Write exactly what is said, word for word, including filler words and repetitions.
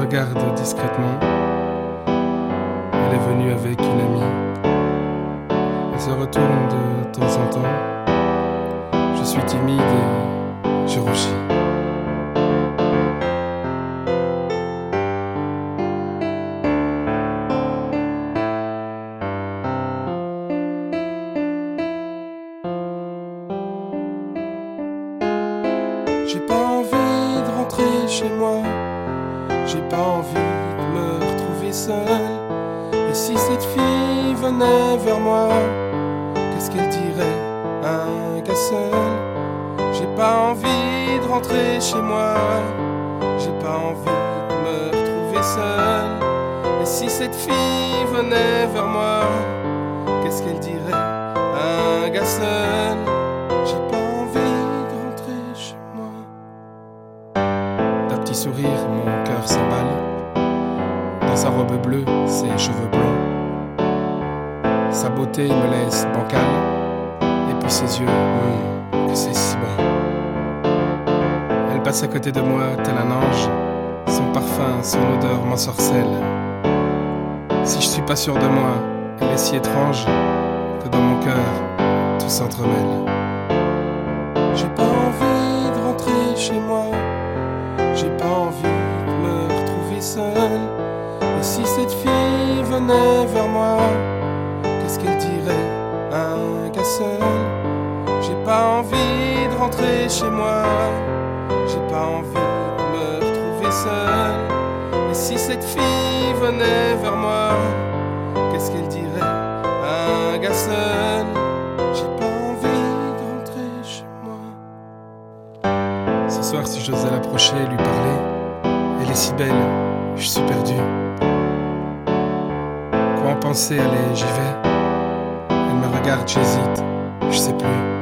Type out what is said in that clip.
regarde discrètement. Elle est venue avec une amie. Elle se retourne de temps en temps. Je suis timide et je rougis. J'ai pas envie de rentrer chez moi. J'ai pas envie de me retrouver seul. Et si cette fille venait vers moi, qu'est-ce qu'elle dirait à un gars seul? J'ai pas envie de rentrer chez moi. J'ai pas envie de me retrouver seul. Et si cette fille venait vers moi, qu'est-ce qu'elle dirait à un gars seul? J'ai pas envie de rentrer chez moi. D'un petit sourire, mon cœur s'emballe. Dans sa robe bleue, ses cheveux blancs. Sa beauté me laisse bancal. Et puis ses yeux, hum, que c'est si bon. Elle passe à côté de moi tel un ange. Son parfum, son odeur m'ensorcelle. Si je suis pas sûr de moi, elle est si étrange que dans mon cœur, tout s'entremêle. J'ai pas envie de rentrer chez moi. J'ai pas envie de me retrouver seul. Et si cette fille venait vers moi, qu'est-ce qu'elle dirait à un gars seul? J'ai pas envie de rentrer chez moi. J'ai pas envie de me retrouver seul. Et si cette fille venait vers moi, qu'est-ce qu'elle dirait à un gars seul? J'ai pas envie de rentrer chez moi. Ce soir, si j'osais l'approcher et lui parler, elle est si belle, je suis perdu. Quoi en penser, allez, j'y vais. Elle me regarde, j'hésite, je sais plus.